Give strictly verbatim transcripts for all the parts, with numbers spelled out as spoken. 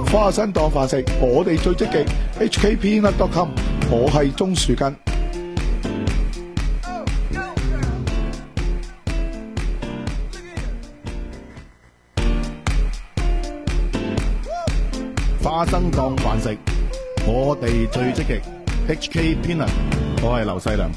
花生當飯食，我哋最積極 H K Peanut dot com， 我係鍾樹根。花生當飯食，我哋最積極 H K Peanut， 我係劉細良。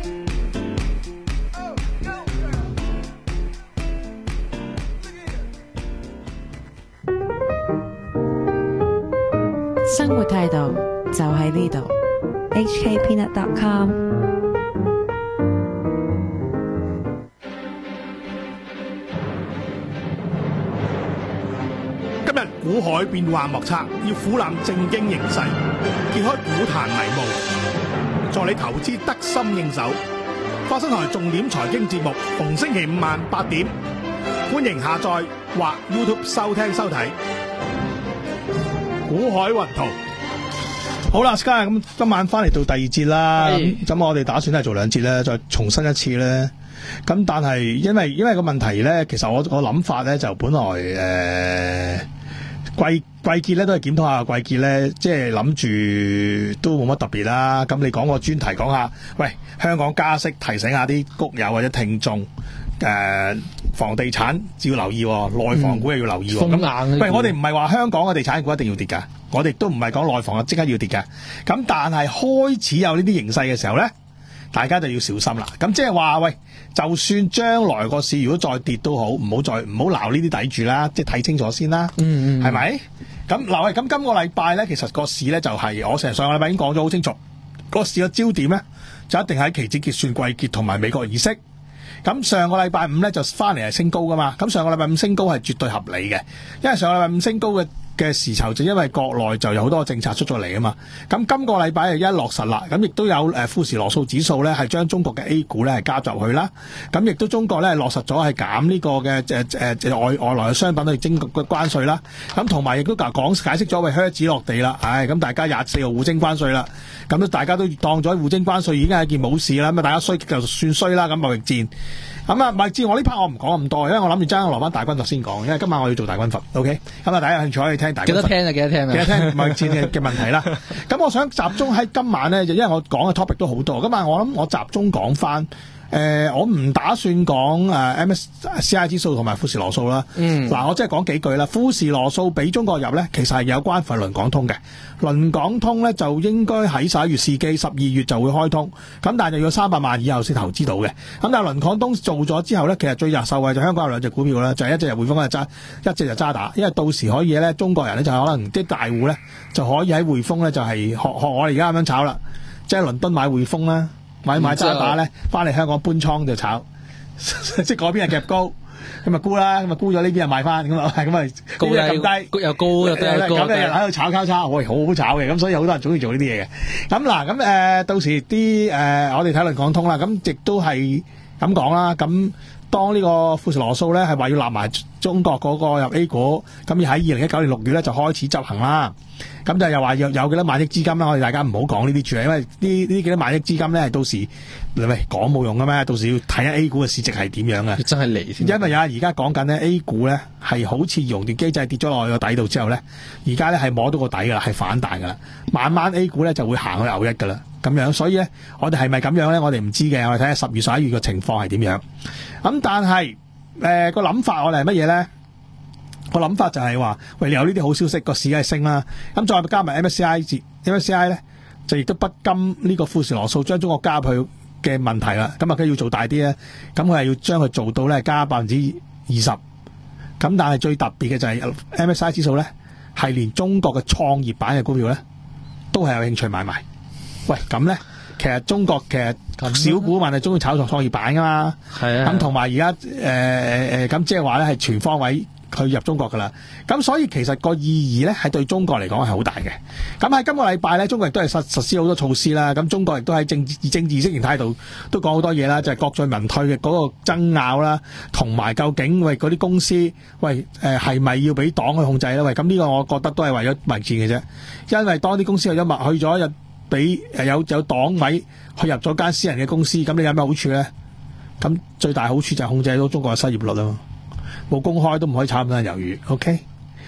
生活態度就喺呢度 H K Peanut dot com。 今日股海變幻莫測，要俯瞰正經形勢，揭開股壇迷霧，助你投資得心應手。花生台重點財經節目，逢星期五晚八點，歡迎下載或 YouTube 收聽收睇。股海雲圖，好啦 ，Sky 咁今晚翻嚟到第二節啦，咁咁我哋打算係做兩節咧，再重申一次咧。咁但係因為因為個問題咧，其實我我諗法咧就本來誒、呃、季季結咧都係檢討下季結咧，即係諗住都冇乜特別啦。咁你講個專題講下，喂香港加息，提醒下啲谷友或者聽眾。誒、呃，房地產要留意、哦，內房股又要留意、哦。咁、嗯，喂，我哋唔係話香港嘅地產股一定要跌㗎，我哋都唔係講內房啊，即刻要跌㗎。咁但係開始有呢啲形勢嘅時候咧，大家就要小心啦。咁即係話，喂，就算將來個市如果再跌都好，唔好再唔好鬧呢啲底住啦，即係睇清楚先啦。嗯嗯，係咪？咁嗱，喂，咁今個禮拜咧，其實個市咧就係、是、我成日上個禮拜已經講咗好清楚，個市嘅焦點咧就一定喺期指結算季結同埋美國議息。咁上個禮拜五咧就翻嚟係升高噶嘛，咁上個禮拜五升高係絕對合理嘅，因為上個禮拜五升高嘅嘅時候就因為國內就有好多政策出咗嚟啊嘛，咁今個禮拜就一落實啦，咁亦都有誒富時羅素指數咧係將中國嘅 A 股咧係加入去啦，咁亦都中國咧落實咗係減呢個嘅誒誒外外來嘅商品去徵嘅關稅啦，咁同埋亦都講解釋咗為靴子落地啦，唉，咁大家廿四號互徵關稅啦，咁都大家都當咗互徵關稅已經係一件冇事啦，咁啊大家衰就算衰啦，咁貿易戰。咁啊，咪至我呢 part 我唔講咁多，因為我諗住爭落翻大軍閥先講，因為今晚我要做大軍閥 ，OK？咁啊，大家有興趣可以聽大軍閥。記得聽啊，記得聽啊，記得聽貿易戰嘅嘅問題啦。咁我想集中喺今晚咧，就因為我講嘅 topic 都好多，今晚我諗我集中講翻。誒、呃，我唔打算講誒 M S C I 指數同埋富時羅素啦。嗯，嗱，我即係講幾句啦。富時羅素俾中國入咧，其實係有關乎倫港通嘅。倫港通咧就應該喺十一月試機，十二月就會開通。咁但係就要三百萬以後先投資到嘅。咁但係倫港通做咗之後咧，其實最日受惠就香港有兩隻股票啦，就係、是、一隻就匯豐，一隻揸，一隻就渣打。因為到時可以咧，中國人咧就可能啲大戶咧就可以喺匯豐咧就係、是、學學我哋而家咁樣炒啦，即係倫敦買匯豐啦。買買渣打咧，翻嚟香港搬倉就炒，即係嗰邊係夾高，咁啊沽啦，咁啊沽咗呢邊又賣翻，咁啊咁啊高又咁低，又高又低，咁你又喺度炒交叉，喂，好好炒嘅，咁所以好多人中意做呢啲嘢嘅。咁嗱，咁誒、呃、到時啲誒、呃、我哋睇倫港通啦，咁亦都係咁講啦，咁。當呢個富時羅素咧係話要納埋中國嗰個入 A 股，咁要喺二零一九年六月咧就開始執行啦。咁就又話有有幾多萬億資金啦，我哋大家唔好講呢啲住，因為呢呢幾多萬億資金咧係到時你喂講冇用嘅咩？到時要睇下 A 股嘅市值係點樣嘅。真係嚟先。因為啊，而家講緊咧 A 股咧係好似熔斷機制跌咗落去個底度之後咧，而家咧係摸到個底㗎啦，係反彈㗎啦。慢慢 A 股咧就會行去牛一㗎啦。咁樣，所以咧，我哋係咪咁樣咧？我哋唔知嘅，我哋睇下十月十一月嘅情況係點樣。咁、嗯、但係誒個諗法我哋係乜嘢咧？個諗法就係話，喂，你有呢啲好消息，個市梗係升啦。咁再加埋 M S C I 字 M S C I 咧，就亦都不甘呢個富時羅素將中國加入去嘅問題啦。咁啊，佢要做大啲咧，咁佢係要將佢做到咧加百分之二十。咁但係最特別嘅就係 M S C I 指數咧，係連中國嘅創業板嘅股票咧，都係有興趣買賣。喂，咁咧，其實中國其實小股民係中意炒作創業板噶嘛，係啊，咁同埋而家誒誒誒，咁即係話咧係全方位去入中國噶啦，咁所以其實個意義咧係對中國嚟講係好大嘅。咁喺今個禮拜咧，中國亦都係實實施好多措施啦。咁中國亦都喺政治政治意識形態度都講好多嘢啦，就係、是、國進民退嘅嗰個爭拗啦，同埋究竟喂嗰啲公司喂誒係咪要俾黨去控制咧？喂，咁呢個我覺得都係為咗民戰嘅啫，因為當啲公司有咗物去咗入。俾誒有有黨委去入咗間私人嘅公司，咁你有咩好處咧？咁最大好處就係控制到中國嘅失業率咯，冇公開都唔可以炒咁多人魷魚 ，OK？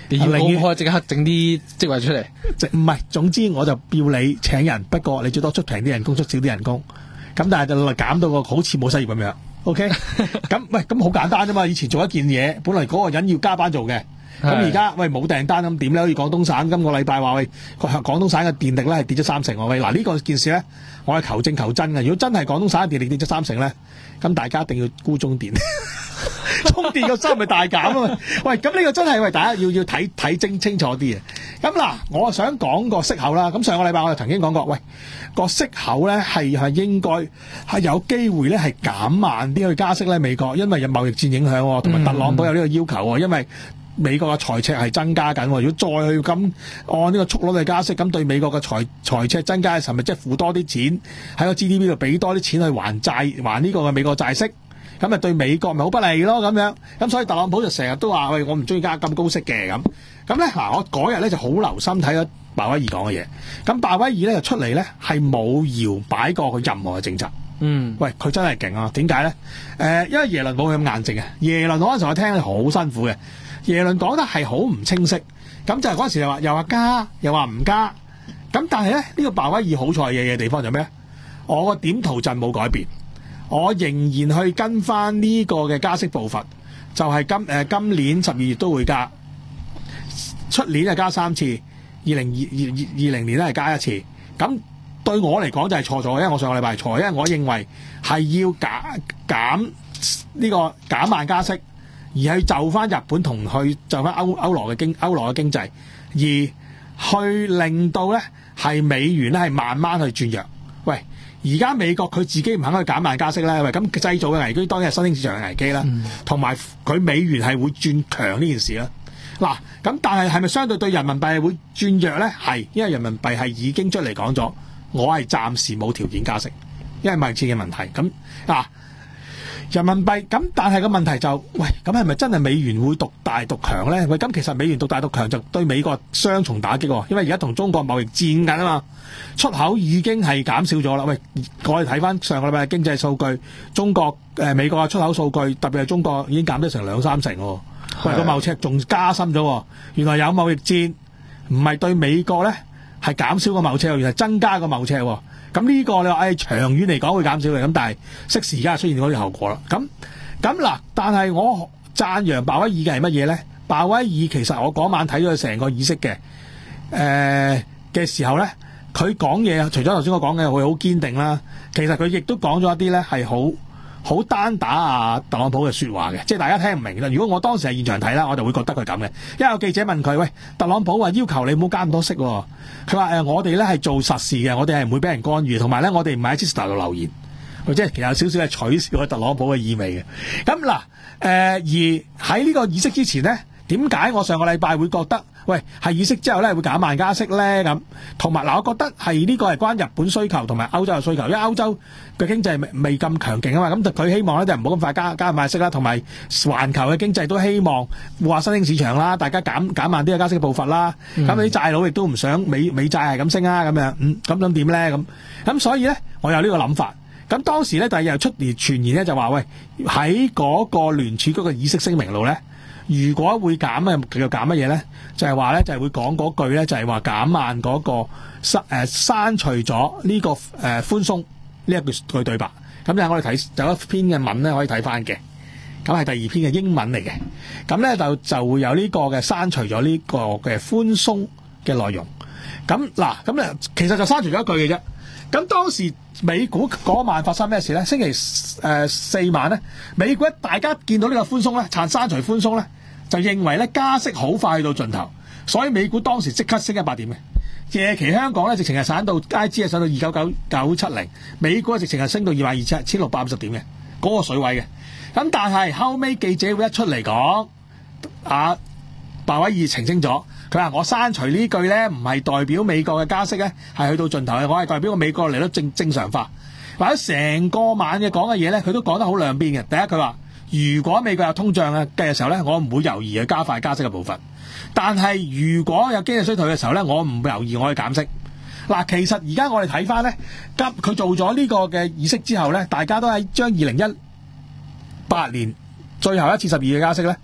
你要寧願公開即刻整啲職位出嚟， 即唔係，總之我就要你請人，不過你最多出平啲人工，出少啲人工，咁但係就減到個好似冇失業咁樣。OK，咁喂，咁好簡單啫嘛。以前做一件嘢，本來嗰個人要加班做嘅，咁而家喂冇訂單咁點咧？好似廣東省今個禮拜話喂，廣東省嘅電力咧係跌咗三成喎。喂，嗱呢個件事咧，我係求證求真嘅。如果真係廣東省嘅電力跌咗三成咧，咁大家一定要沽中電。充電個收咪大減啊嘛！喂，咁呢個真係喂，大家要要睇睇清清楚啲嘅。咁嗱，我想講個息口啦。咁上個禮拜我就曾經講過，喂，個息口咧係係應該係有機會咧係減慢啲去加息咧。美國因為有貿易戰影響，同埋特朗普有呢個要求喎。因為美國嘅財赤係增加緊，如果再去咁按呢個速率去加息，咁對美國嘅財財赤增加嘅時候，咪即係付多啲錢喺個 G D P 度俾多啲錢去還債，還呢個嘅美國債息。咁啊對美國咪好不利咯咁樣，咁所以特朗普就成日都話喂，我唔中意加咁高息嘅咁。咁咧嗱，我嗰日咧就好留心睇咗鮑威爾講嘅嘢。咁鮑威爾咧就出嚟咧係冇搖擺過佢任何嘅政策。 嗯， 喂，佢真係勁啊！點解咧？誒、呃，因為耶倫冇咁硬淨嘅。耶倫嗰陣時我聽係好辛苦嘅。耶倫講得係好唔清晰。咁就係嗰陣時就話又話加，又話唔加。咁但係咧呢、呢個鮑威爾好彩嘅嘅地方就咩？我個點圖陣冇改變。我仍然去跟翻呢個嘅加息步伐，就係、是、今誒、呃、今年十二月都會加，出年就加三次，二零二二二零年咧係加一次。咁對我嚟講就係錯咗，因為我上個禮拜係錯，因為我認為係要減減呢個減慢加息，而係就翻日本同去就翻歐歐羅嘅經歐羅嘅經濟，而去令到咧係美元咧係慢慢去轉弱。喂！而家美國佢自己唔肯去減慢加息咧，喂，咁製造嘅危機當然係新興市場嘅危機啦，同埋佢美元係會轉強呢件事啦。嗱，咁但係係咪相對對人民幣係會轉弱咧？係，因為人民幣係已經出嚟講咗，我係暫時冇條件加息，因為貿易戰嘅問題。咁嗱，人民幣咁，但係個問題就，喂，咁係咪真係美元會獨大獨強咧？喂，咁其實美元獨大獨強就對美國雙重打擊喎，因為而家同中國貿易戰緊啊嘛。出口已經係減少咗啦。喂，我哋睇翻上個禮拜嘅經濟數據，中國誒、呃、美國嘅出口數據，特別係中國已經減咗成兩三成喎。喂，個貿赤仲加深咗。原來有貿易戰，唔係對美國咧係減少個貿赤，原來增加個貿赤。咁呢個你話誒、哎、長遠嚟講會減少嘅，咁但係適時而家出現嗰啲後果啦。咁咁嗱，但係我讚揚鮑威爾嘅係乜嘢咧？鮑威爾其實我嗰晚睇咗佢成個議息嘅誒嘅時候咧。佢講嘢，除咗頭先我講嘅，佢好堅定啦。其實佢亦都講咗一啲咧係好好單打啊特朗普嘅說話嘅，即係大家聽唔明啦。如果我當時係現場睇啦，我就會覺得佢咁嘅。因為有記者問佢：喂，特朗普話要求你唔好加咁多息喎。佢話誒，我哋咧係做實事嘅，我哋係唔會俾人干預，同埋咧我哋唔係喺 Twitter 度留言，或者其實有少少係取笑特朗普嘅意味嘅。咁嗱誒，而喺呢個議息之前咧，點解我上個禮拜會覺得？喂，係議息之後咧會減慢加息咧咁，同埋嗱，我覺得係呢個係關日本需求同埋歐洲嘅需求，因為歐洲嘅經濟未未咁強勁啊嘛，咁佢希望咧就唔好咁快加加快息啦，同埋環球嘅經濟都希望話新興市場啦，大家減減慢啲嘅加息嘅步伐啦，咁啲、嗯、債佬亦都唔想美美債係咁升啊咁樣，嗯，咁咁點咧咁，咁所以咧我有呢個諗法，咁當時咧第二日出嚟傳言咧就話喂，喺嗰個聯儲局嘅議息聲明度咧。如果會減嘅，佢又減乜嘢咧？就係話咧，就係會講嗰句咧，就係話減慢嗰個刪誒刪除咗呢個誒寬鬆呢一句句對白。咁咧，我哋睇有一篇嘅文咧，可以睇翻嘅。咁係第二篇嘅英文嚟嘅。咁咧就就會有呢個嘅刪除咗呢個嘅寬鬆嘅內容。咁嗱，咁咧其實就刪除咗一句嘅啫。咁當時美股嗰晚發生咩事咧？星期誒、呃、四晚咧，美股大家見到呢個寬鬆咧，殘刪除寬鬆咧，就認為咧加息好快去到盡頭，所以美股當時即刻升一百點嘅。夜期香港咧直情係散到 I G 係上到二九九九七零，美股直情係升到二萬二千千六百五十點嘅嗰、那個水位嘅。咁但係後尾記者會一出嚟講，啊鮑威爾澄清咗。佢話：我刪除呢句咧，唔係代表美國嘅加息咧係去到盡頭嘅，我係代表個美國嚟到正正常化。或者成個晚嘅講嘅嘢咧，佢都講得好兩邊嘅。第一，佢話如果美國有通脹嘅時候咧，我唔會猶豫去加快加息嘅步伐。但係如果有經濟衰退嘅時候咧，我唔會猶豫我去減息。嗱，其實而家我哋睇翻咧，今佢做咗呢個嘅議息之後咧，大家都係將二零一八年最後一次十二嘅加息咧。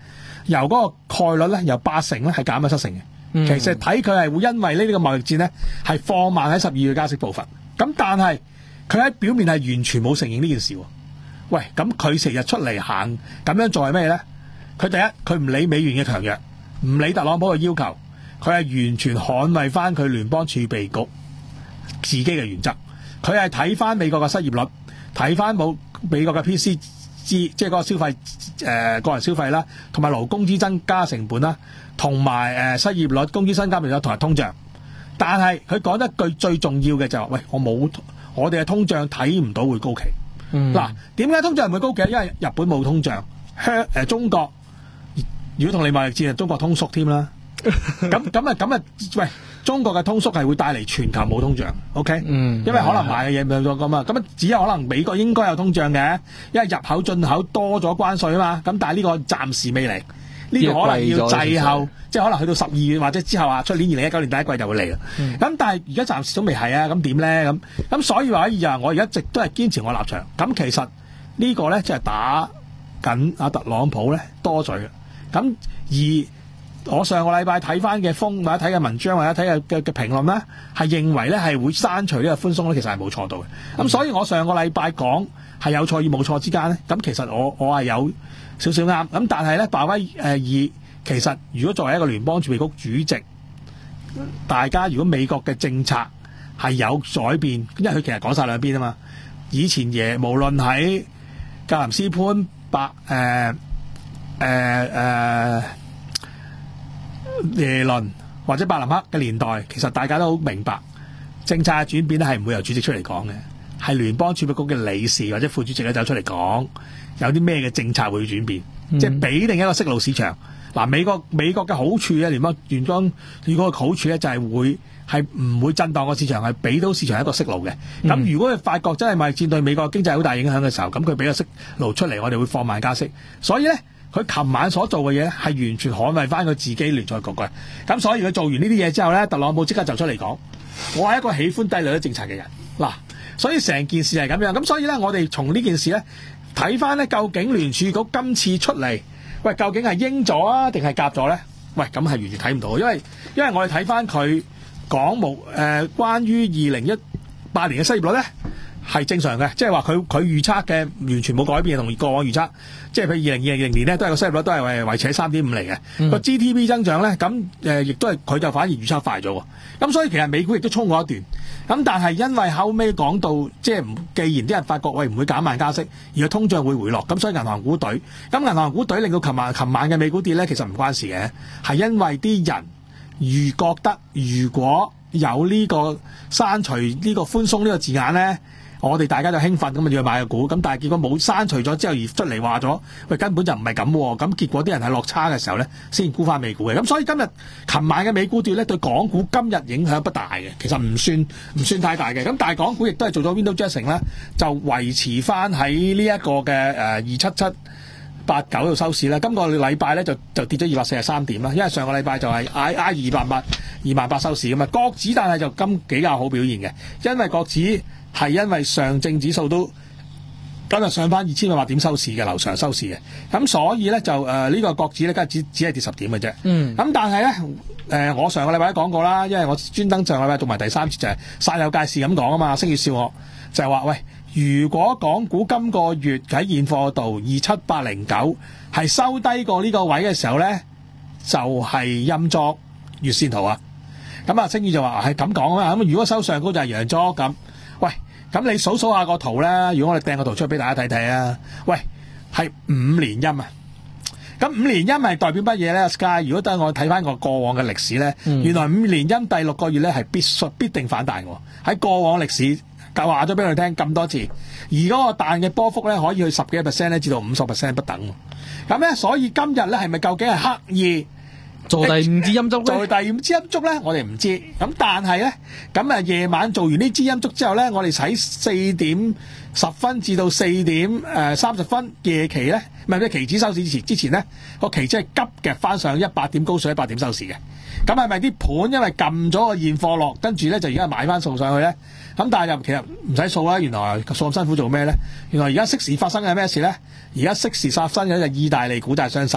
由嗰個概率咧由八成咧係減咗七成嘅。 嗯、 其實睇佢係會因為呢個貿易戰咧係放慢喺十二月加息步伐。咁但係佢喺表面係完全冇承認呢件事喎。喂，咁佢成日出嚟行咁樣做係咩咧？佢第一，佢唔理美元嘅強弱，唔理特朗普嘅要求，佢係完全捍衛翻佢聯邦儲備局自己嘅原則。佢係睇翻美國嘅失業率，睇翻冇美國嘅 P C G， 即係嗰個消費誒、呃、個人消費啦，同埋勞工資增加成本啦，同埋誒失業率、工資增加率同埋通脹。但係佢講一句最重要嘅就係、是：喂，我冇我哋嘅通脹睇唔到會高企。嗱、嗯，點解通脹唔會高企？因為日本冇通脹，香誒中國如果同你貿易戰，中國通縮添啦。咁咁啊咁啊，喂，中國嘅通縮係會帶嚟全球冇通脹 ，OK？嗯，因為可能買嘅嘢唔多咁啊，咁啊只有可能美國應該有通脹嘅，因為入口進口多咗關稅啊嘛。咁但係呢個暫時未嚟，呢、這個可能要滯後，即係可能去到十二月或者之後啊，出年二零一九年第一季就會嚟啦。咁、嗯、但係而家暫時都未係啊，咁點咧？咁咁所以話可以啊，我而家一直都係堅持我立場。咁其實呢個咧即係打緊阿特朗普咧多嘴嘅。咁而我上個禮拜睇翻嘅風或者睇嘅文章或者睇嘅嘅嘅評論咧，係認為咧係會刪除呢個寬鬆咧，其實係冇錯到嘅。咁、嗯、所以我上個禮拜講係有錯與冇錯之間咧，咁其實我我係有少少啱。咁但係咧，鮑威誒爾其實如果作為一個聯邦儲備局主席，大家如果美國嘅政策係有改變，因為佢其實講晒兩邊啊嘛。以前嘢無論喺格林斯潘白誒誒誒耶倫或者伯南克嘅年代，其實大家都好明白政策嘅轉變咧係唔會由主席出嚟講嘅，係聯邦儲備局嘅理事或者副主席咧走出嚟講有啲咩嘅政策會轉變，嗯、即係俾定一個息路市場。嗱、啊，美國美國嘅好處咧，聯邦聯邦如果個好處咧就係會係唔會震盪個市場，係俾到市場一個息路嘅。咁、嗯、如果佢發覺真係貿易戰對美國經濟好大影響嘅時候，咁佢俾個息路出嚟，我哋會放慢加息。所以咧。佢琴晚所做嘅嘢咧，係完全捍衛翻佢自己聯儲局嘅。咁所以佢做完呢啲嘢之後咧，特朗普即刻就出嚟講：我係一個喜歡低利率政策嘅人。嗱，所以成件事係咁樣。咁所以咧，我哋從呢件事咧睇翻咧，究竟聯儲局今次出嚟，喂，究竟係鷹咗啊，定係鴿咗咧？喂，咁係完全睇唔到，因為因為我哋睇翻佢講冇誒，關於二零一八年嘅失業率咧。係正常嘅，即係話佢佢預測嘅完全冇改變，同過往預測，即係譬如二零二零年咧，都係個失業率都係維維持喺三點五嚟嘅。個、嗯、G D P 增長咧，咁誒亦都係佢就反而預測快咗喎。咁所以其實美股亦都衝過一段。咁但係因為後尾講到，即係既然啲人發覺喂唔會減慢加息，而個通脹會回落，咁所以銀行股隊，咁銀行股隊令到琴晚琴晚嘅美股跌咧，其實唔關事嘅，係因為啲人如覺得如果有呢個刪除呢個寬鬆呢個字眼咧。我哋大家就興奮咁啊，要去買個股，咁但係結果冇刪除咗之後而出嚟話咗，喂根本就唔係咁，咁結果啲人係落差嘅時候咧，先沽翻美股嘅。咁所以今日琴晚嘅美股跌咧，對港股今日影響不大嘅，其實唔算唔算太大嘅。咁但係港股亦都係做咗 window dressing 啦，就維持翻喺呢一個嘅誒二七七八九度收市啦。今個禮拜咧就就跌咗二百四十三點啦，因為上個禮拜就係挨挨二百八二萬八收市㗎嘛。國指但係就今比較好表現嘅，因為國指。係因為上證指數都今日上翻二千八百點收市嘅樓上收市嘅，咁所以咧就誒呢、呃這個國指咧，今日只只係跌十點嘅啫。嗯，咁但係咧誒，我上個禮拜都講過啦，因為我專登上個禮拜做埋第三節就係煞有介事咁講啊嘛，星月笑我就係話喂，如果港股今個月喺現貨度二七八零九係收低過呢個位嘅時候咧，就係陰燭月線圖啊。咁啊，星月就話係咁講啊嘛，咁如果收上高就係陽燭咁。喂，咁你數數下個圖啦，如果我哋掟個圖出嚟俾大家睇睇啊，喂，係五連陰啊，咁五連陰係代表乜嘢咧 ？Sky， 如果等我睇翻個過往嘅歷史咧、嗯，原來五連陰第六個月咧係必須必定反彈喎。喺過往歷史就話咗俾佢聽咁多次，而嗰個彈嘅波幅咧可以去十幾個 percent 咧，至到五十 percent 不等。咁咧，所以今日咧係咪究竟係刻意做第五支陰燭咧？做第五支陰燭咧，我哋唔知。咁但係咧，咁啊夜晚做完呢支陰燭之後咧，我哋喺四點十分至到四點誒三十分夜期咧，唔係咩期指收市之前之前咧，個期指係急嘅翻上一百點高水一百點收市嘅。咁係咪啲盤因為撳咗個現貨落，跟住咧就而家買翻送上去咧？咁但係又其實唔使掃啦，原來掃咁辛苦做咩咧？原來而家息時發生嘅係咩事咧？而家息時發生嘅就係意大利股債雙殺。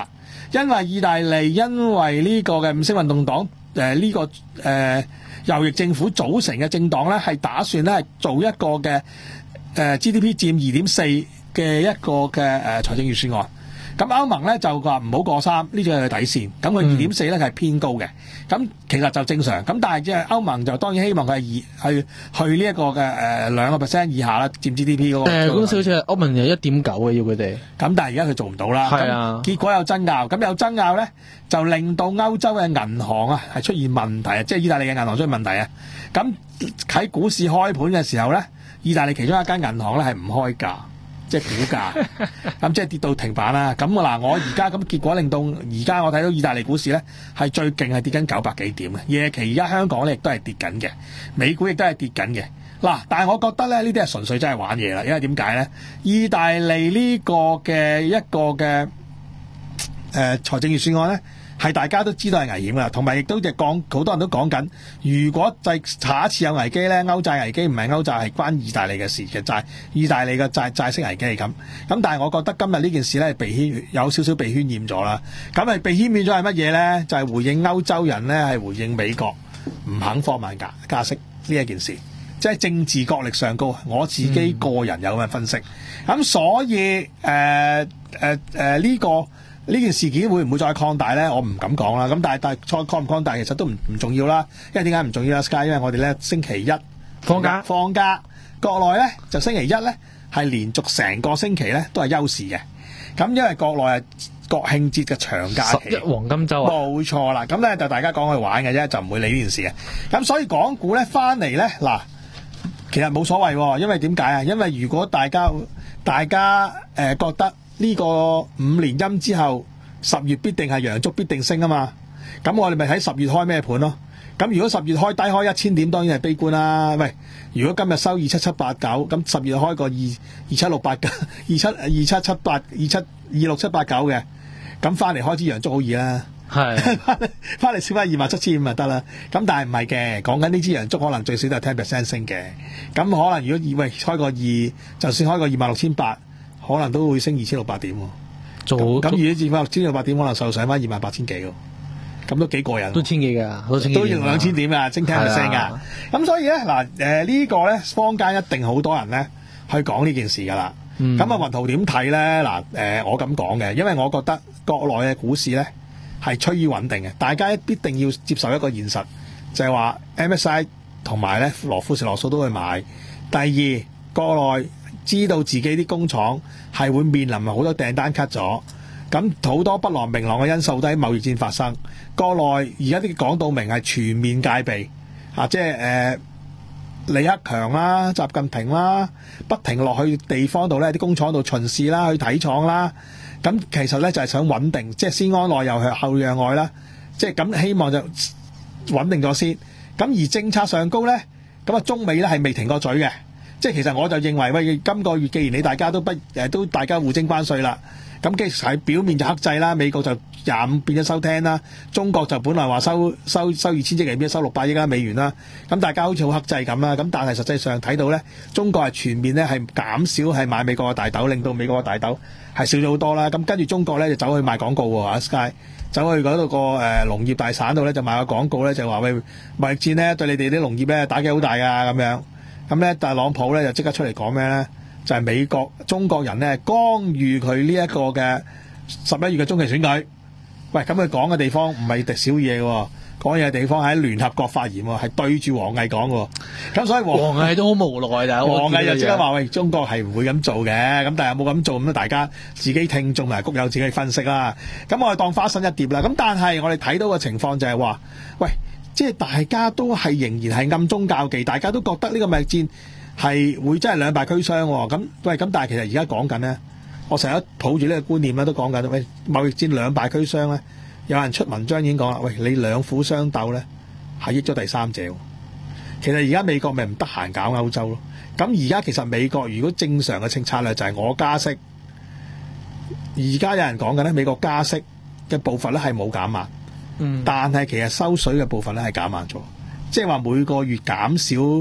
因為意大利因為呢個嘅五星運動黨誒呢個誒右翼政府組成嘅政黨咧，係打算咧係做一個嘅誒、呃、G D P 佔二點四嘅一個嘅誒、呃、財政預算案。咁歐盟咧就話唔好過三，呢個係佢底線。咁佢二點四咧係偏高嘅。咁其實就正常。咁但係即係歐盟就當然希望佢係二去去呢一個嘅誒兩個 percent 以下啦，佔 G D P 嗰個。 誒嗰陣時好似係歐盟有一點九嘅要佢哋。 咁但係而家佢做唔到啦。 係啊。 結果有爭拗，咁有爭拗咧就令到歐洲嘅銀行啊係出現問題啊，即係意大利嘅銀行出現問題啊。咁喺股市開盤嘅時候咧，意大利其中一間銀行咧係唔開價。即係股價，咁即係跌到停板啦。咁嗱，我而家咁結果令到而家我睇到意大利股市咧係最勁係跌緊九百幾點嘅，夜期而家香港咧亦都係跌緊嘅，美股亦都係跌緊嘅。嗱，但係我覺得咧呢啲係純粹真係玩嘢啦，因為點解咧？意大利呢個嘅一個嘅誒、呃、財政預算案咧。係大家都知道係危險㗎，同埋亦都即係講好多人都講緊，如果就下一次有危機咧，歐債危機唔係歐債係關意大利嘅事嘅債，意大利嘅債債息危機係咁。咁但係我覺得今日呢件事咧被牽有少少被渲染咗啦。咁係被渲染咗係乜嘢咧？就係、是、回應歐洲人咧係回應美國唔肯放慢加加息呢一件事，即係政治角力上高。我自己個人有咁嘅分析。咁、嗯、所以誒誒誒呢個。呢件事件會唔會再擴大咧？我唔敢講啦。咁但係但係再擴唔擴大其實都唔唔重要啦。因為點解唔重要啊 Sky？ 因為我哋咧星期一放假放假，國內咧就星期一咧係連續成個星期咧都係休市嘅。咁因為國內係國慶節嘅長假期， 十一黃金週啊， 冇錯啦。咁咧就大家講去玩嘅啫，就唔會理呢件事嘅。咁所以港股咧翻嚟咧嗱，其實冇所謂喎。因為點解啊？因為如果大家大家誒、呃、覺得呢個五連陰之後，十月必定係陽燭必定升啊嘛！咁我哋咪喺十月開咩盤咯？咁如果十月開低開一千點，當然係悲觀啦。喂，如果今日收二七七八九，咁十月開個二二七六八九、二七二七七八、二七二六七八九嘅，咁翻嚟開支陽燭好易啦。係翻嚟翻嚟燒翻二萬七千五就得啦。咁但係唔係嘅，講緊呢支陽燭可能最少都係十 percent 升嘅。咁可能如果以為開個二，就算開個二萬六千八。可能都會升二千六百點喎，做咁如果二萬六千六百點，可能就上翻二萬八千幾喎，咁都幾過癮，都千幾㗎，都千幾，都要兩千點啊，升聽 percent 㗎。咁所以咧嗱，誒、呃這個、呢個咧坊間一定好多人咧去講呢件事㗎啦。咁、嗯、啊，雲圖點睇咧？嗱，誒我咁講嘅，因為我覺得國內嘅股市咧係趨於穩定嘅，大家必定要接受一個現實，就係、是、話 M S I 同埋咧羅富時羅素都去買。第二，國內知道自己啲工廠係會面臨好多訂單 cut 咗，咁好多不明明朗嘅因素都喺貿易戰發生。國內而家啲講到明係全面戒備，啊，即係誒、呃、李克強啦、習近平啦，不停落去地方度咧，啲工廠度巡視啦，去睇廠啦。咁其實咧就係、是、想穩定，即係先安內又後讓外啦，即係咁希望就穩定咗先。咁而政策上高咧，咁啊中美咧係未停過嘴嘅。即係其實我就認為，喂，今個月既然你大家都不誒都大家互徵關稅啦，咁其實喺表面就克制啦，美國就廿五變咗收聽啦，中國就本來話收收收二千億，變咗收六百億啦美元啦，咁大家好似好克制咁啦，咁但係實際上睇到咧，中國係全面咧係減少係買美國嘅大豆，令到美國嘅大豆係少咗好多啦，咁跟住中國咧就走去賣廣告喎，阿 Sky 走去嗰度個誒農業大省度咧就賣個廣告咧就話喂，貿易戰咧對你哋啲農業咧打擊好大㗎咁樣。咁咧，特朗普咧就即刻出嚟講咩咧？就係、是、美國中國人咧干預佢呢一個嘅十一月嘅中期選舉。喂，咁佢講嘅地方唔係小嘢喎，講嘢嘅地方喺聯合國發言喎，係對住王毅講喎。咁所以王王毅都好無奈㗎。 王毅就即刻話：喂，中國係唔會咁做嘅。咁但係有冇咁做咁？大家自己聽眾埋谷友自己分析啦。咁我哋當花生一碟啦。咁但係我哋睇到嘅情況就係話：喂。即係大家都係仍然係暗中較技，大家都覺得呢個貿易戰係會真係兩敗俱傷喎。咁喂，咁但係其實而家講緊咧，我成日抱住呢個觀念咧，都講緊喂貿易戰兩敗俱傷咧。有人出文章已經講啦，喂，你兩虎相鬥咧係益咗第三者。其實而家美國咪唔得閒搞歐洲咯。咁而家其實美國如果正常嘅政策咧就係我加息，而家有人講緊咧美國加息嘅步伐咧係冇減慢。嗯、但係其實收水嘅部分咧係減慢咗，即係話每個月減少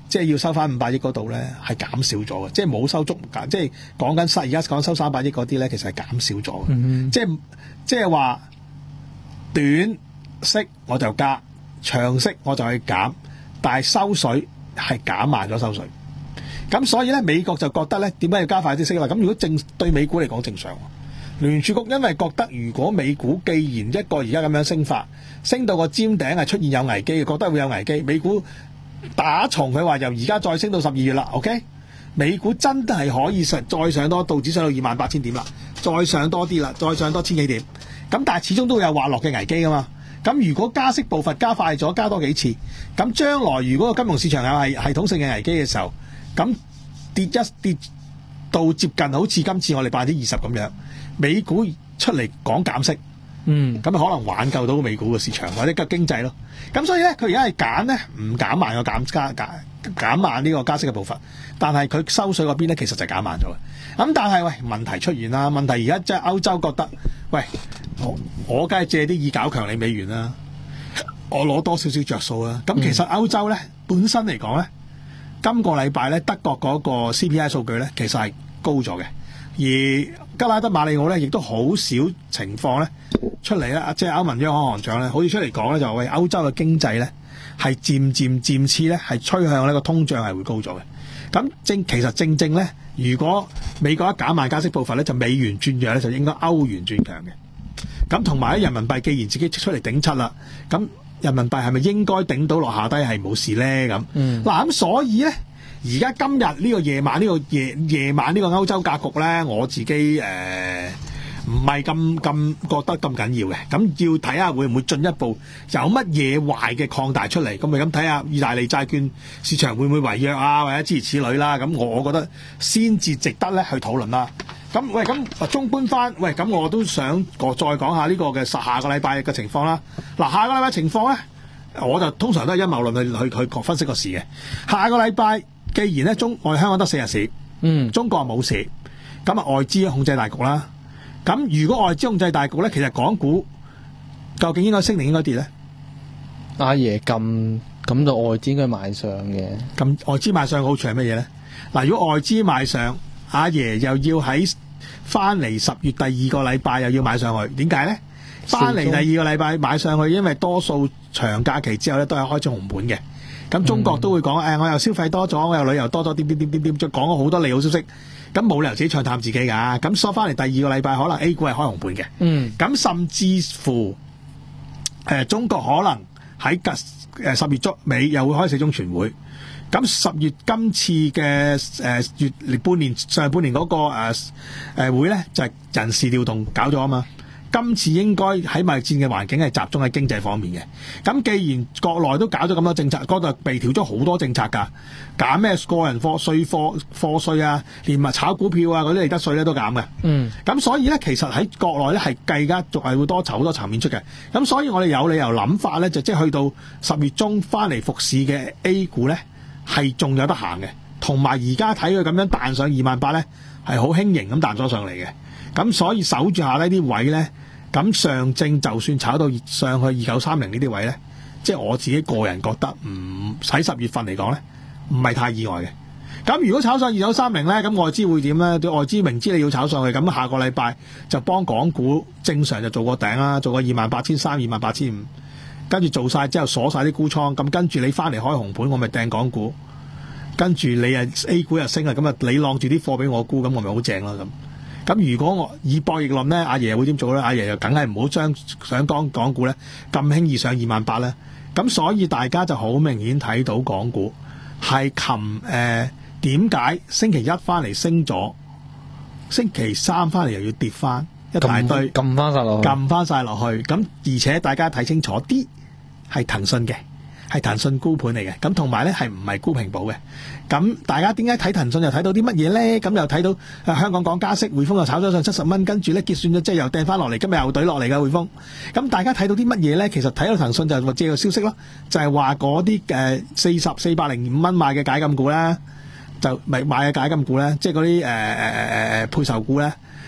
即係要收翻五百億嗰度咧，係減少咗嘅，即係冇收足，即係講緊收而家講收三百億嗰啲咧，其實係減少咗嘅、嗯，即係即係話短息我就加，長息我就去減，但係收水係減慢咗收水。咁所以咧，美國就覺得咧，點解要加快啲息啦？咁如果正對美股嚟講正常，聯儲局因為覺得如果美股既然一個而家咁樣升法，升到個尖頂係出現有危機，覺得會有危機，美股。打從佢話由而家再升到十二月啦 ，OK？ 美股真係可以上再上多，道指上到二萬八千點啦，再上多啲啦，再上多千幾點。咁但係始終都會有滑落嘅危機噶嘛。咁如果加息步伐加快咗，加多幾次，咁將來如果個金融市場有係系統性嘅危機嘅時候，咁跌一跌到接近好似今次我哋百分之二十咁樣，美股出嚟講減息。嗯，咁可能挽救到美股嘅市場或者個經濟咯。咁所以咧，佢而家係揀咧唔減慢個減加減減慢呢個加息嘅步伐，但係佢收水嗰邊咧其實就減慢咗嘅。咁但係喂問題出現啦，問題而家即係歐洲覺得，喂我我梗係借啲意搞強你美元啦，我攞多少少着數啦。咁其實歐洲咧本身嚟講咧，今個禮拜咧德國嗰個 C P I 數據咧其實係高咗嘅。而吉拉德馬里奧咧，亦都好少情況咧出嚟啦，即係歐盟央行行長咧，好似出嚟講咧，就為歐洲嘅經濟咧係漸漸漸次咧係趨向呢個通脹係會高咗嘅。咁正其實正正咧，如果美國一減慢加息步伐咧，就美元轉弱咧，就應該歐元轉強嘅。咁同埋咧，人民幣既然自己出嚟頂七啦，咁人民幣係咪應該頂到落下低係冇事咧？咁嗱咁所以咧。而家今日呢個夜晚呢、呢個夜夜晚呢個歐洲格局咧，我自己誒唔係咁咁覺得咁緊要嘅，咁要睇下會唔會進一步有乜嘢壞嘅擴大出嚟，咁咪咁睇下意大利債券市場會唔會違約啊，或者諸如此類啦。咁我我覺得先至值得咧去討論啦。咁喂，咁綜觀翻，喂，咁我都想我再講下呢個嘅下個禮拜嘅情況啦。嗱，下個禮拜情況咧，我就通常都係陰謀論去去去分析個市嘅。下個禮拜。既然咧中我哋香港得四日市，嗯，中國冇事，咁啊外資控制大局啦。咁如果外資控制大局咧，其實港股究竟應該升定應該跌咧？ 阿爺咁咁就外資應該買上嘅。 咁外資買上嘅好處係乜嘢咧？嗱，如果外資買上，阿爺又要喺翻嚟十月第二個禮拜又要買上去，點解咧？翻嚟第二個禮拜買上去，因為多數長假期之後咧都係開始紅盤嘅。咁中國都會講，誒、哎，我又消費多咗，我又旅遊多咗，點點點點點，再講咗好多利好消息。咁冇理由自己唱淡自己㗎。咁收翻嚟第二個禮拜，可能 A 股係開紅盤嘅。嗯。咁甚至乎，誒、呃，中國可能喺誒十月中尾又會開四中全會。咁十月今次嘅誒、呃、月半年上半年嗰、那個誒誒、呃、會咧，就係、是、人事調動搞咗啊嘛。今次應該喺貿易戰嘅環境係集中喺經濟方面嘅。咁既然國內都搞咗咁多政策，嗰度被調咗好多政策㗎，減咩個人課稅課課稅啊，連埋炒股票啊嗰啲利得稅咧都減嘅。嗯。咁所以咧，其實喺國內咧係計家仲係會多籌好多層面出嘅。咁所以我哋有理由諗法咧，就即係去到十月中翻嚟復市嘅 A 股咧，係仲有得行嘅。同埋而家睇佢咁樣彈上二萬八咧，係好輕盈咁彈咗上嚟嘅。咁所以守住下呢啲位咧，咁上證就算炒到上去二九三零呢啲位咧，即係我自己個人覺得唔喺十月份嚟講咧，唔係太意外嘅。咁如果炒上二九三零咧，咁外資會點咧？外資明知你要炒上去，咁下個禮拜就幫港股正常就做個頂啦，做個二萬八千三、二萬八千五，跟住做晒之後鎖晒啲沽倉，咁跟住你翻嚟開紅盤，我咪掟港股，跟住你啊 A 股又升啊，咁啊你晾住啲貨俾我沽，咁我咪好正咯咁。咁如果我以博弈論咧，阿爺會點做咧？阿爺又梗係唔好將想講港股咧咁輕易上二萬八咧。咁所以大家就好明顯睇到港股係琴誒點解星期一翻嚟升咗，星期三翻嚟又要跌翻一大堆， 撳翻晒落去， 撳翻晒落去。咁而且大家睇清楚啲，係騰訊嘅。係騰訊沽盤嚟嘅，咁同埋咧係唔係沽平保嘅？咁大家點解睇騰訊又睇到啲乜嘢咧？咁又睇到、呃、香港講加息，匯豐又炒咗上七十蚊，跟住咧結算咗，即係又掟翻落嚟，今日又懟落嚟嘅匯豐。咁大家睇到啲乜嘢咧？其實睇到騰訊就係借個消息咯，就係話嗰啲誒四十四百零五蚊買嘅解禁股咧，就咪買嘅解禁股咧，即係嗰啲誒誒誒誒配售股咧，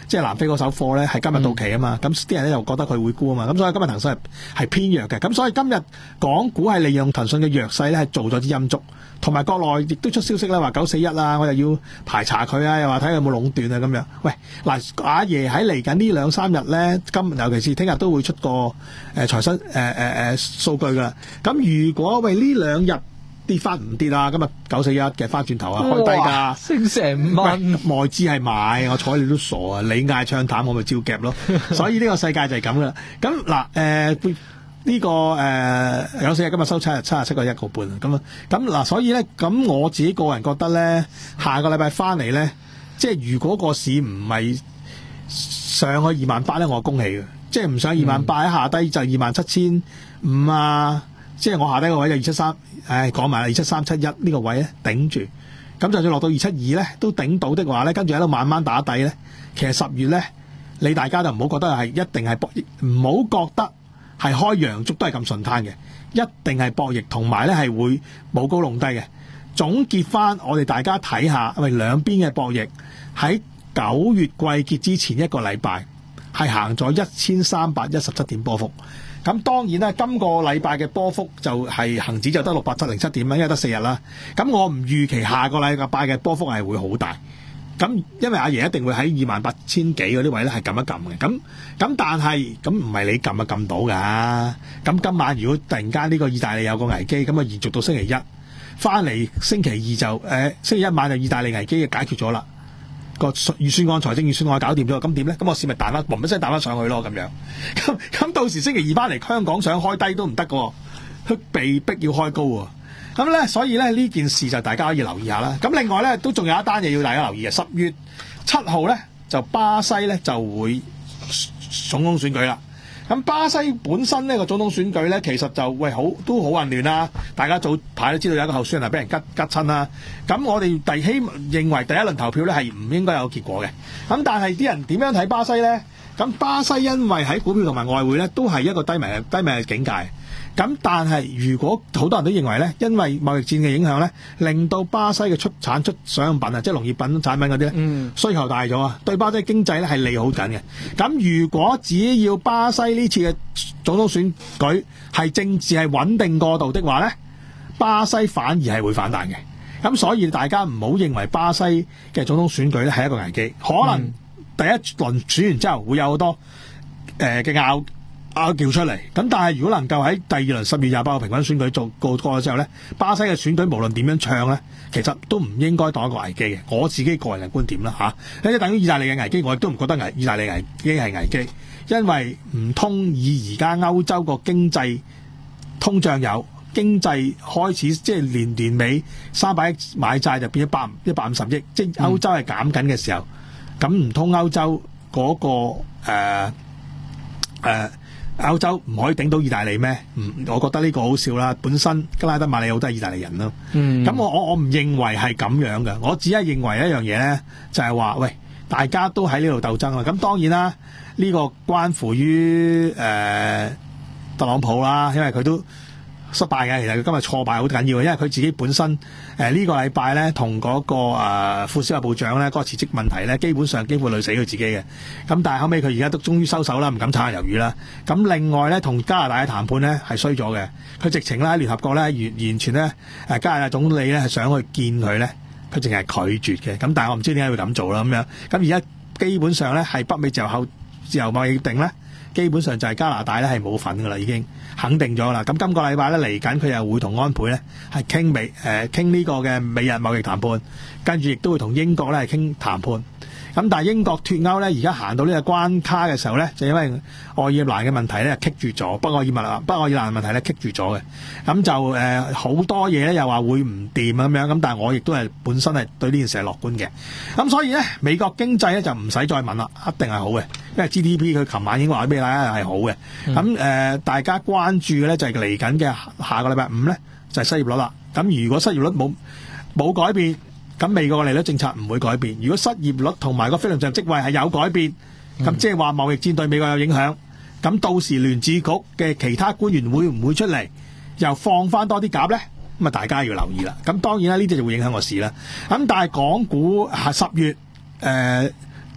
即係南非嗰手貨咧係今日到期啊嘛，咁啲、嗯、人咧又覺得佢會沽啊嘛，咁所以今日騰訊係係偏弱嘅，咁所以今日港股係利用騰訊嘅弱勢咧係做咗啲陰燭，同埋國內亦都出消息啦，話九四一啊，我又要排查佢啊，又話睇佢有冇壟斷啊咁樣。喂，嗱，阿爺喺嚟緊呢兩三日咧，今尤其是聽日都會出個誒財新誒誒誒數據噶啦。咁如果喂呢兩日跌翻唔跌啊，今日九四一嘅翻轉頭啊，開低㗎， 升成五蚊， 外資係買，我睬你都傻啊！你嗌唱淡，我咪照夾咯。所以呢個世界就係咁噶啦。咁嗱誒呢個誒九四一今日收七日七十七個一個半咁啊。咁嗱，所以咧咁我自己個人覺得咧，下個禮拜翻嚟咧，即係如果個市唔係上去二萬八咧，我恭喜嘅。即係唔上二萬八，喺下低就二萬七千五啊。即係我下低個位就二七三，唉，講埋啦，二七三七一呢個位咧頂住，咁就算落到二七二咧都頂到的話咧，跟住喺度慢慢打底咧，其實十月咧，你大家就唔好覺得係一定係博弈，唔好覺得係開陽燭都係咁順攤嘅，一定係博弈，同埋咧係會冇高弄低嘅。總結翻我哋大家睇下，喂兩邊嘅博弈喺九月季結之前一個禮拜係行咗一千三百一十七點波幅。咁當然啦，今個禮拜嘅波幅就係恒指就得六百七零七點啦，因為得四日啦。咁我唔預期下個禮拜嘅波幅係會好大。咁因為阿爺一定會喺二萬八千幾嗰啲位咧係撳一撳嘅。咁咁但係咁唔係你撳就撳到㗎。咁今晚如果突然間呢個意大利有個危機，咁啊延續到星期一，翻嚟星期二就誒、呃、星期一晚就意大利危機就解決咗啦。個預算案、財政預算案搞掂咗，咁點咧？咁我市咪彈翻，嘣一聲彈翻上去咯，咁樣。咁咁到時星期二翻嚟，香港想開低都唔得㗎，佢被逼要開高喎。咁咧，所以咧呢件事就大家可以留意下啦。咁另外咧，都仲有一單嘢要大家留意嘅。十月七號咧，就巴西咧就會總統選舉啦。咁巴西本身呢個總統選舉咧，其實就喂好都好混亂啦。大家早排都知道有一個候選人係俾人吉吉親啦。咁我哋第希認為第一輪投票咧係唔應該有結果嘅。咁但係啲人點樣睇巴西咧？咁巴西因為喺股票同埋外匯咧都係一個低迷低迷嘅境界。咁但係如果好多人都認為咧，因為貿易戰嘅影響咧，令到巴西嘅出產出商用品啊，即係農業品產品嗰啲咧，嗯、需求大咗啊，對巴西經濟咧係利好緊嘅。咁如果只要巴西呢次嘅總統選舉係政治係穩定過渡的話咧，巴西反而係會反彈嘅。咁所以大家唔好認為巴西嘅總統選舉咧係一個危機，可能第一輪選完之後會有好多誒嘅拗。啊叫出嚟，咁但係如果能夠喺第二輪十月廿八號平均選舉做過過咗之後咧，巴西嘅選舉無論點樣唱咧，其實都唔應該當一個危機嘅。我自己個人嘅觀點啦嚇，即係等於意大利嘅危機，我亦都唔覺得危意大利危機係危機，因為唔通以而家歐洲個經濟通脹有經濟開始即係年年尾三百億買債就變咗百一百五十億，即係歐洲係減緊嘅時候，咁唔通歐洲嗰、嗰個誒誒？呃呃歐洲唔可以頂到意大利咩？唔，我覺得呢個好笑啦。本身吉拉德馬里奧都係意大利人咯。咁、嗯、我我我唔認為係咁樣嘅。我只係認為一樣嘢咧，就係、是、話喂，大家都喺呢度鬥爭啦。咁當然啦，呢、這個關乎於誒、呃、特朗普啦，因為佢都失敗嘅。其實佢今日挫敗好緊要，因為佢自己本身誒、呃這個、呢個禮拜咧，同嗰、那個誒、呃、副消費部長咧嗰、那個辭職問題咧，基本上幾乎累死佢自己嘅。咁但係後尾佢而家都終於收手啦，唔敢炒下魷魚啦。咁另外咧，同加拿大嘅談判咧係衰咗嘅。佢直情咧喺聯合國咧完完全咧誒加拿大總理咧係想去見佢咧，佢淨係拒絕嘅。咁但係我唔知點解會咁做啦咁樣。咁而家基本上咧係北美自由後自由貿易協定咧。基本上就係加拿大咧係冇份噶啦，已經肯定咗啦。咁今個禮拜咧嚟緊，佢又會同安倍咧係傾美誒傾呢個嘅美日貿易談判，跟住亦都會同英國咧係傾談判。咁但係英國脫歐咧，而家行到呢個關卡嘅時候咧，就因為愛爾蘭嘅問題咧棘住咗，北愛爾蘭北愛爾蘭嘅問題咧棘住咗嘅。咁就誒好、呃、多嘢咧又話會唔掂咁樣，咁但係我亦都係本身係對呢件事係樂觀嘅。咁所以咧，美國經濟咧就唔使再問啦，一定係好嘅，因為 G D P 佢琴晚已經話俾你睇係好嘅。咁誒、嗯呃，大家關注嘅咧就係嚟緊嘅下個禮拜五咧就係、是、失業率啦。咁如果失業率冇冇改變，咁美國嘅利率政策唔會改變。如果失業率同埋個非農就業職位係有改變，咁即係話貿易戰對美國有影響。咁到時聯儲局嘅其他官員會唔會出嚟又放翻多啲鴿咧？咁啊，大家要留意啦。咁當然啦，呢啲就會影響個市啦。咁但係港股係十月誒、呃、第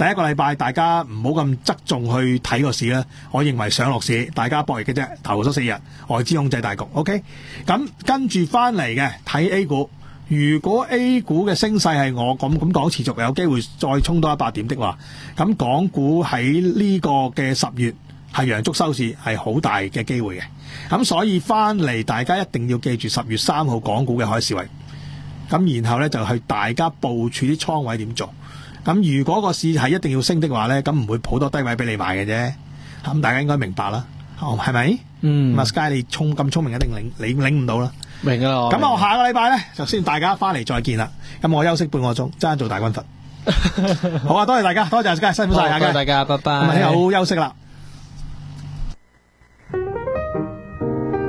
第一個禮拜大家唔好咁側重去睇個市啦。我認為上落市大家博弈嘅啫，頭嗰四日外資控制大局。OK， 咁跟住翻嚟嘅睇 A 股。如果 A 股嘅升勢係我咁咁講持續，有機會再衝多一百點的話，咁港股喺呢個嘅十月係陽燭收市係好大嘅機會嘅。咁所以翻嚟大家一定要記住十月三號港股嘅開市位。咁然後呢，就去大家部署啲倉位點做。咁如果個市係一定要升的話呢，咁唔會好多低位俾你買嘅啫。咁大家應該明白啦，係咪？ 嗯。 咁啊 Sky 你聰咁聰明，一定領你領唔到啦。 明啊！ 咁我下個禮拜咧就先大家翻嚟再見啦。咁我休息半個鐘，爭做大軍閥。好啊，多謝大家，多謝大家，辛苦晒多謝大家，拜拜。 咁啊，聽日好好休息啦。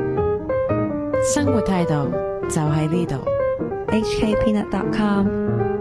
生活態度就喺呢度。 H K Peanut dot com